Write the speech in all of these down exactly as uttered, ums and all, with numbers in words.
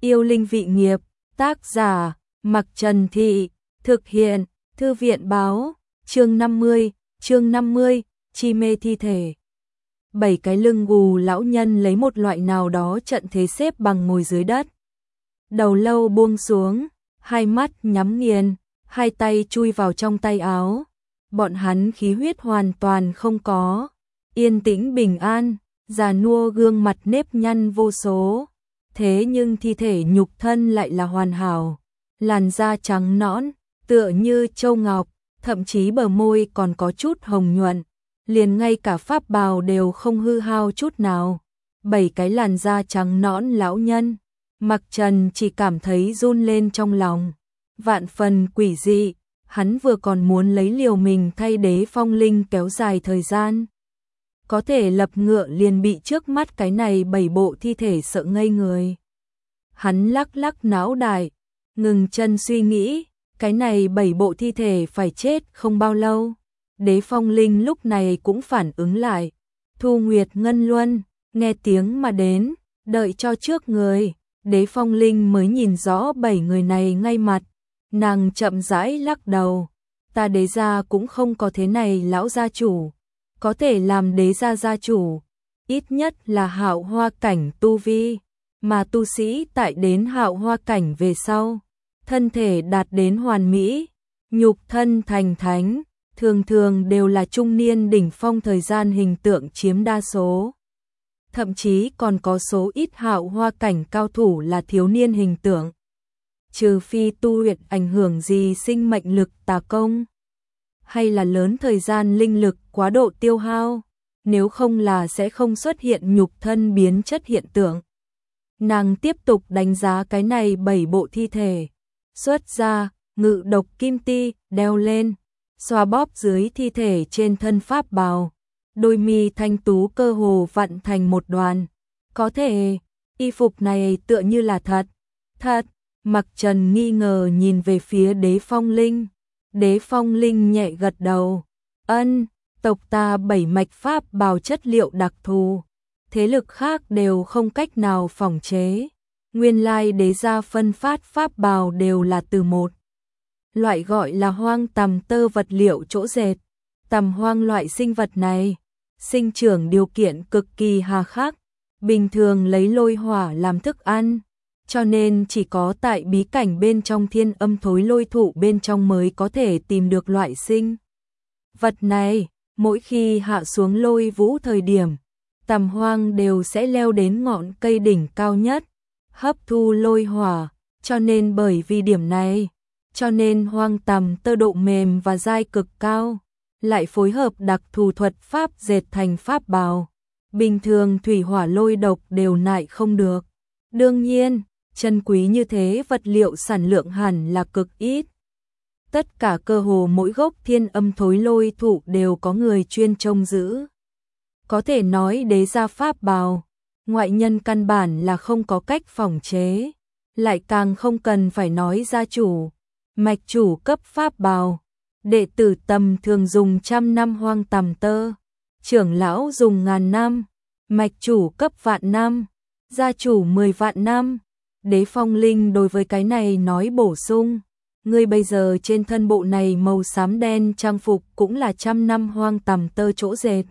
Yêu linh vị nghiệp, tác giả, Mặc Trần Thị, thực hiện, Thư viện báo, chương năm mươi, chương năm mươi, chi mê thi thể. Bảy cái lưng gù lão nhân lấy một loại nào đó trận thế xếp bằng ngồi dưới đất. Đầu lâu buông xuống, hai mắt nhắm nghiền, hai tay chui vào trong tay áo. Bọn hắn khí huyết hoàn toàn không có, yên tĩnh bình an, già nua gương mặt nếp nhăn vô số. Thế nhưng thi thể nhục thân lại là hoàn hảo, làn da trắng nõn, tựa như châu ngọc, thậm chí bờ môi còn có chút hồng nhuận, liền ngay cả pháp bào đều không hư hao chút nào. Bảy cái làn da trắng nõn lão nhân, Mặc Trần chỉ cảm thấy run lên trong lòng, vạn phần quỷ dị. Hắn vừa còn muốn lấy liều mình thay Đế Phong Linh kéo dài thời gian, có thể lập ngựa liền bị trước mắt cái này bảy bộ thi thể sợ ngây người. Hắn lắc lắc não đại, ngừng chân suy nghĩ, cái này bảy bộ thi thể phải chết không bao lâu. Đế Phong Linh lúc này cũng phản ứng lại, Thu Nguyệt Ngân Luân, nghe tiếng mà đến, đợi cho trước người, Đế Phong Linh mới nhìn rõ bảy người này ngay mặt. Nàng chậm rãi lắc đầu, ta Đế gia cũng không có thế này lão gia chủ, có thể làm Đế gia gia chủ, ít nhất là hạo hoa cảnh tu vi, mà tu sĩ tại đến hạo hoa cảnh về sau, thân thể đạt đến hoàn mỹ, nhục thân thành thánh, thường thường đều là trung niên đỉnh phong thời gian hình tượng chiếm đa số. Thậm chí còn có số ít hạo hoa cảnh cao thủ là thiếu niên hình tượng. Trừ phi tu luyện ảnh hưởng gì sinh mệnh lực tà công, hay là lớn thời gian linh lực quá độ tiêu hao, nếu không là sẽ không xuất hiện nhục thân biến chất hiện tượng. Nàng tiếp tục đánh giá cái này bảy bộ thi thể, xuất ra, ngự độc kim ti, đeo lên, xoa bóp dưới thi thể trên thân pháp bào, đôi mi thanh tú cơ hồ vặn thành một đoàn. Có thể, y phục này tựa như là thật, thật. Mặc Trần nghi ngờ nhìn về phía Đế Phong Linh. Đế Phong Linh nhẹ gật đầu. Ân, tộc ta bảy mạch pháp bào chất liệu đặc thù, thế lực khác đều không cách nào phỏng chế. Nguyên lai Đế gia phân phát pháp bào đều là từ một loại gọi là hoang tằm tơ vật liệu chỗ dệt. Tằm hoang loại sinh vật này, sinh trưởng điều kiện cực kỳ hà khắc, bình thường lấy lôi hỏa làm thức ăn. Cho nên chỉ có tại bí cảnh bên trong thiên âm thối lôi thụ bên trong mới có thể tìm được loại sinh vật này. Mỗi khi hạ xuống lôi vũ thời điểm, tằm hoang đều sẽ leo đến ngọn cây đỉnh cao nhất, hấp thu lôi hỏa. Cho nên bởi vì điểm này, cho nên hoang tằm tơ độ mềm và dai cực cao, lại phối hợp đặc thù thuật pháp dệt thành pháp bào. Bình thường thủy hỏa lôi độc đều nại không được. Đương nhiên, chân quý như thế vật liệu sản lượng hẳn là cực ít. Tất cả cơ hồ mỗi gốc thiên âm thối lôi thụ đều có người chuyên trông giữ. Có thể nói Đế gia pháp bào, ngoại nhân căn bản là không có cách phỏng chế, lại càng không cần phải nói gia chủ, mạch chủ cấp pháp bào. Đệ tử tầm thường dùng trăm năm hoang tằm tơ, trưởng lão dùng ngàn năm, mạch chủ cấp vạn năm, gia chủ mười vạn năm. Đế Phong Linh đối với cái này nói bổ sung, ngươi bây giờ trên thân bộ này màu xám đen trang phục cũng là trăm năm hoang tằm tơ chỗ dệt.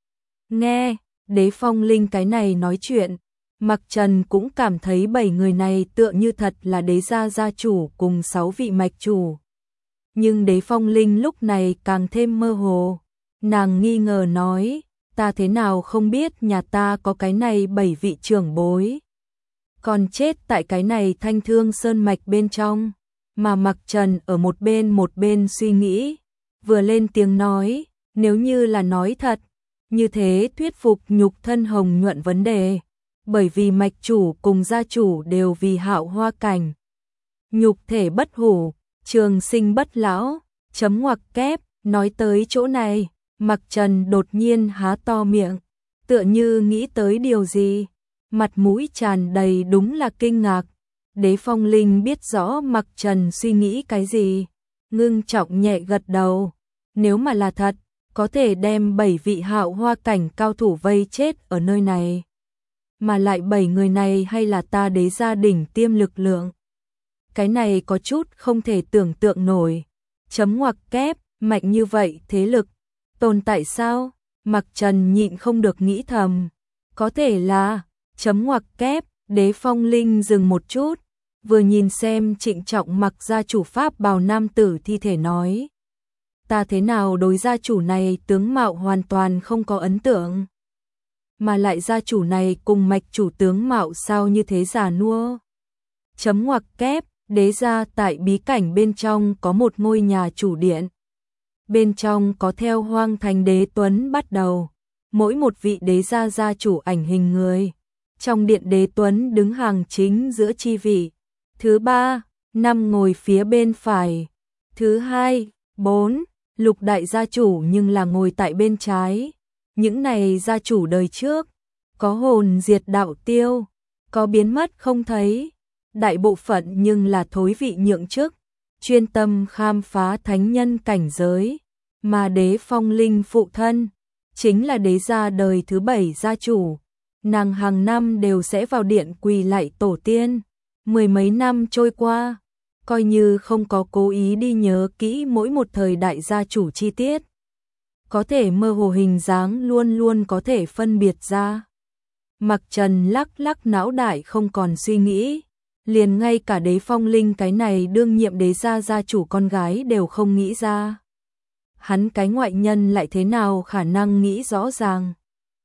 Nghe, Đế Phong Linh cái này nói chuyện, Mặc Trần cũng cảm thấy bảy người này tựa như thật là Đế gia gia chủ cùng sáu vị mạch chủ. Nhưng Đế Phong Linh lúc này càng thêm mơ hồ, nàng nghi ngờ nói, ta thế nào không biết nhà ta có cái này bảy vị trưởng bối, còn chết tại cái này Thanh Thương Sơn mạch bên trong. Mà Mặc Trần ở một bên một bên suy nghĩ, vừa lên tiếng nói, nếu như là nói thật, như thế thuyết phục nhục thân hồng nhuận vấn đề, bởi vì mạch chủ cùng gia chủ đều vì hạo hoa cảnh, nhục thể bất hủ, trường sinh bất lão, chấm ngoặc kép. Nói tới chỗ này, Mặc Trần đột nhiên há to miệng, tựa như nghĩ tới điều gì, mặt mũi tràn đầy đúng là kinh ngạc. Đế Phong Linh biết rõ Mặc Trần suy nghĩ cái gì, ngưng trọng nhẹ gật đầu. Nếu mà là thật, có thể đem bảy vị hạo hoa cảnh cao thủ vây chết ở nơi này. mà lại bảy người này hay là ta đế gia đỉnh tiêm lực lượng. Cái này có chút không thể tưởng tượng nổi. Chấm ngoặc kép, mạnh như vậy thế lực, tồn tại sao? Mặc Trần nhịn không được nghĩ thầm. Có thể là, chấm ngoặc kép, Đế Phong Linh dừng một chút, vừa nhìn xem trịnh trọng mặc gia chủ pháp bào nam tử thi thể nói. Ta thế nào đối gia chủ này tướng mạo hoàn toàn không có ấn tượng. Mà lại gia chủ này cùng mạch chủ tướng mạo sao như thế già nua. Chấm ngoặc kép, đế gia tại bí cảnh bên trong có một ngôi nhà chủ điện. Bên trong có theo Hoang Thành Đế Tuấn bắt đầu, mỗi một vị đế gia gia chủ ảnh hình người. Trong điện Đế Tuấn đứng hàng chính giữa chi vị. Thứ ba, năm ngồi phía bên phải. Thứ hai, bốn, lục đại gia chủ nhưng là ngồi tại bên trái. Những này gia chủ đời trước, có hồn diệt đạo tiêu, có biến mất không thấy. Đại bộ phận nhưng là thối vị nhượng chức, chuyên tâm khám phá thánh nhân cảnh giới. Mà Đế Phong Linh phụ thân, chính là đế gia đời thứ bảy gia chủ. Nàng hàng năm đều sẽ vào điện quỳ lạy tổ tiên. Mười mấy năm trôi qua, coi như không có cố ý đi nhớ kỹ mỗi một thời đại gia chủ chi tiết. Có thể mơ hồ hình dáng luôn luôn có thể phân biệt ra. Mặc Trần lắc lắc não đại không còn suy nghĩ. Liền ngay cả Đế Phong Linh cái này đương nhiệm đế gia gia chủ con gái đều không nghĩ ra. Hắn cái ngoại nhân lại thế nào khả năng nghĩ rõ ràng.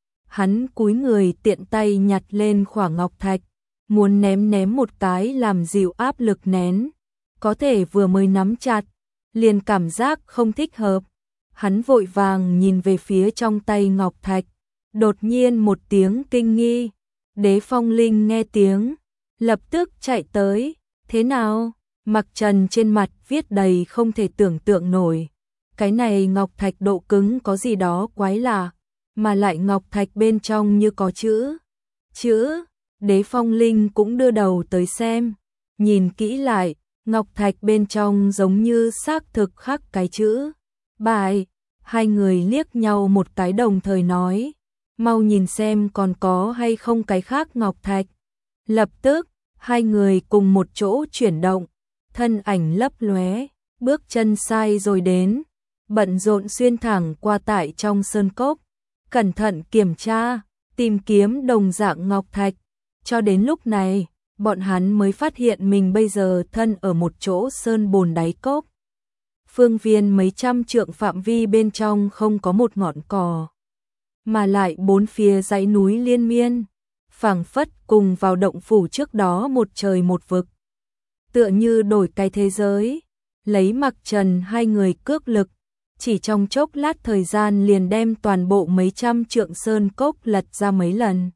Hắn cúi người tiện tay nhặt lên khỏa ngọc thạch, muốn ném ném một cái làm dịu áp lực nén. Có thể vừa mới nắm chặt, liền cảm giác không thích hợp. Hắn vội vàng nhìn về phía trong tay ngọc thạch, đột nhiên một tiếng kinh nghi. Đế Phong Linh nghe tiếng, lập tức chạy tới. Thế nào? Mặc Trần trên mặt viết đầy không thể tưởng tượng nổi. Cái này ngọc thạch độ cứng có gì đó quái lạ, mà lại ngọc thạch bên trong như có chữ. Chữ, Đế Phong Linh cũng đưa đầu tới xem, nhìn kỹ lại, ngọc thạch bên trong giống như xác thực khắc cái chữ. Bài, hai người liếc nhau một cái đồng thời nói, mau nhìn xem còn có hay không cái khác ngọc thạch. Lập tức, hai người cùng một chỗ chuyển động, thân ảnh lấp lóe, bước chân sai rồi đến. Bận rộn xuyên thẳng qua tại trong sơn cốc, cẩn thận kiểm tra, tìm kiếm đồng dạng ngọc thạch. Cho đến lúc này, bọn hắn mới phát hiện mình bây giờ thân ở một chỗ sơn bồn đáy cốc. Phương viên mấy trăm trượng phạm vi bên trong không có một ngọn cỏ, mà lại bốn phía dãy núi liên miên, phảng phất cùng vào động phủ trước đó một trời một vực. Tựa như đổi cái thế giới, lấy Mặc Trần hai người cước lực. Chỉ trong chốc lát thời gian liền đem toàn bộ mấy trăm trượng sơn cốc lật ra mấy lần.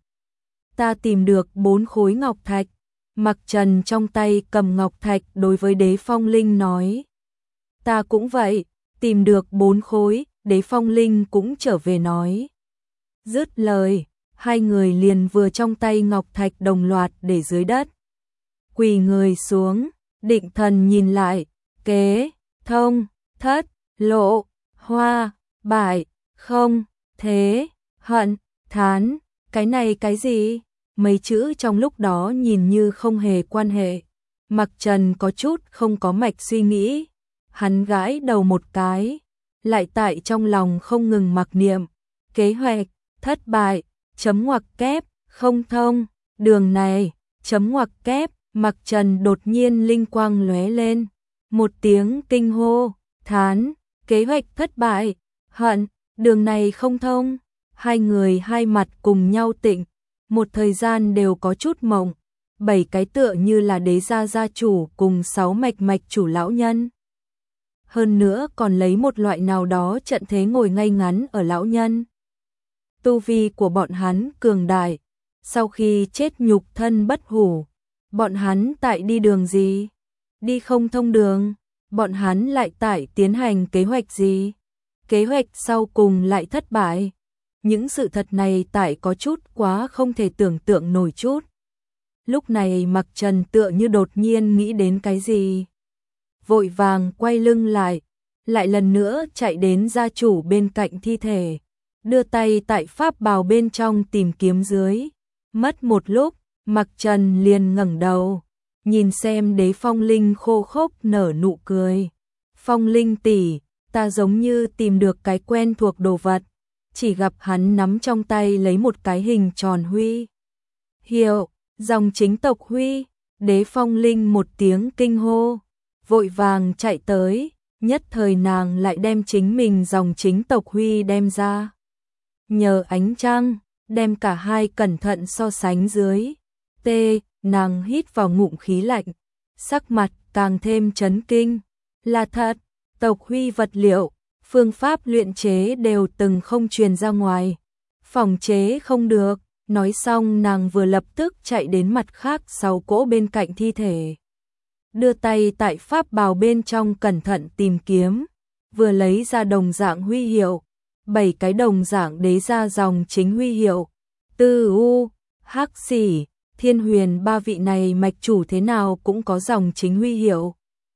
Ta tìm được bốn khối ngọc thạch. Mặc Trần trong tay cầm ngọc thạch đối với Đế Phong Linh nói. Ta cũng vậy, tìm được bốn khối, Đế Phong Linh cũng trở về nói. Dứt lời, hai người liền vừa trong tay ngọc thạch đồng loạt để dưới đất. Quỳ người xuống, định thần nhìn lại, kế, thông, thất, lộ. Hoa, bại, không, thế, hận, thán, cái này cái gì? Mấy chữ trong lúc đó nhìn như không hề quan hệ. Mặc Trần có chút không có mạch suy nghĩ. Hắn gãi đầu một cái, lại tại trong lòng không ngừng mặc niệm. Kế hoạch, thất bại, chấm ngoặc kép, không thông, đường này, chấm ngoặc kép. Mặc Trần đột nhiên linh quang lóe lên. Một tiếng kinh hô, thán. Kế hoạch thất bại, hận, đường này không thông. Hai người hai mặt cùng nhau tịnh, một thời gian đều có chút mộng. Bảy cái tựa như là đế gia gia chủ cùng sáu mạch mạch chủ lão nhân. Hơn nữa còn lấy một loại nào đó trận thế ngồi ngay ngắn ở lão nhân. Tu vi của bọn hắn cường đại, sau khi chết nhục thân bất hủ. Bọn hắn tại đi đường gì? Đi không thông đường. Bọn hắn lại tại tiến hành kế hoạch gì? Kế hoạch sau cùng lại thất bại. Những sự thật này tại có chút quá không thể tưởng tượng nổi chút. Lúc này Mặc Trần tựa như đột nhiên nghĩ đến cái gì. Vội vàng quay lưng lại, lại lần nữa chạy đến gia chủ bên cạnh thi thể. Đưa tay tại pháp bào bên trong tìm kiếm dưới. Mất một lúc, Mặc Trần liền ngẩng đầu, nhìn xem Đế Phong Linh khô khốc nở nụ cười. Phong Linh tỷ, ta giống như tìm được cái quen thuộc đồ vật, chỉ gặp hắn nắm trong tay lấy một cái hình tròn huy hiệu, dòng chính tộc Huy. Đế Phong Linh một tiếng kinh hô, vội vàng chạy tới, nhất thời nàng lại đem chính mình dòng chính tộc Huy đem ra. Nhờ ánh trăng, đem cả hai cẩn thận so sánh dưới. T, nàng hít vào ngụm khí lạnh, sắc mặt càng thêm chấn kinh. Là thật, tộc Huy vật liệu, phương pháp luyện chế đều từng không truyền ra ngoài. Phòng chế không được. Nói xong nàng vừa lập tức chạy đến mặt khác sáu cỗ bên cạnh thi thể. Đưa tay tại pháp bào bên trong cẩn thận tìm kiếm, vừa lấy ra đồng dạng huy hiệu, bảy cái đồng dạng đế ra dòng chính huy hiệu. Tư U, Hắc Xỉ, Thiên Huyền ba vị này mạch chủ thế nào cũng có dòng chính huy hiệu.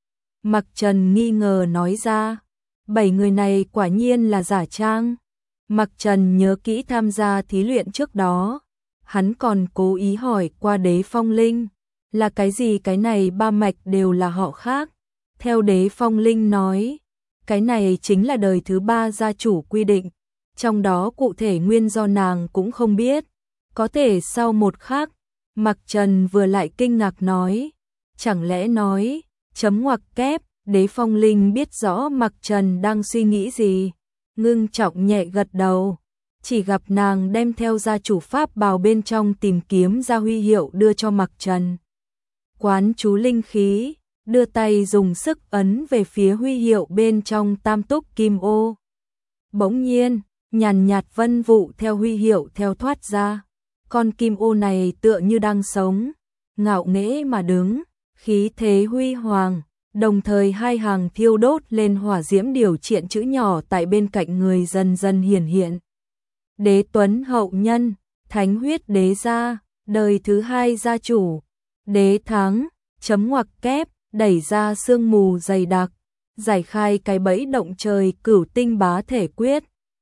Mặc Trần nghi ngờ nói ra, bảy người này quả nhiên là giả trang. Mặc Trần nhớ kỹ tham gia thí luyện trước đó, hắn còn cố ý hỏi qua Đế Phong Linh, là cái gì cái này ba mạch đều là họ khác. Theo Đế Phong Linh nói, cái này chính là đời thứ ba gia chủ quy định, trong đó cụ thể nguyên do nàng cũng không biết, có thể sau một khắc. Mặc Trần vừa lại kinh ngạc nói, chẳng lẽ nói, chấm ngoặc kép. Đế Phong Linh biết rõ Mặc Trần đang suy nghĩ gì, ngưng trọng nhẹ gật đầu, chỉ gặp nàng đem theo gia chủ pháp bào bên trong tìm kiếm ra huy hiệu đưa cho Mặc Trần. Quán chú linh khí, đưa tay dùng sức ấn về phía huy hiệu bên trong tam túc kim ô. Bỗng nhiên, nhàn nhạt vân vụ theo huy hiệu theo thoát ra, con kim ô này tựa như đang sống, ngạo nghễ mà đứng, khí thế huy hoàng. Đồng thời hai hàng thiêu đốt lên hỏa diễm điều triện chữ nhỏ tại bên cạnh người dần dần hiển hiện. Đế Tuấn hậu nhân, thánh huyết đế gia, đời thứ hai gia chủ. Đế thắng, chấm ngoặc kép, đẩy ra sương mù dày đặc, giải khai cái bẫy động trời cửu tinh bá thể quyết.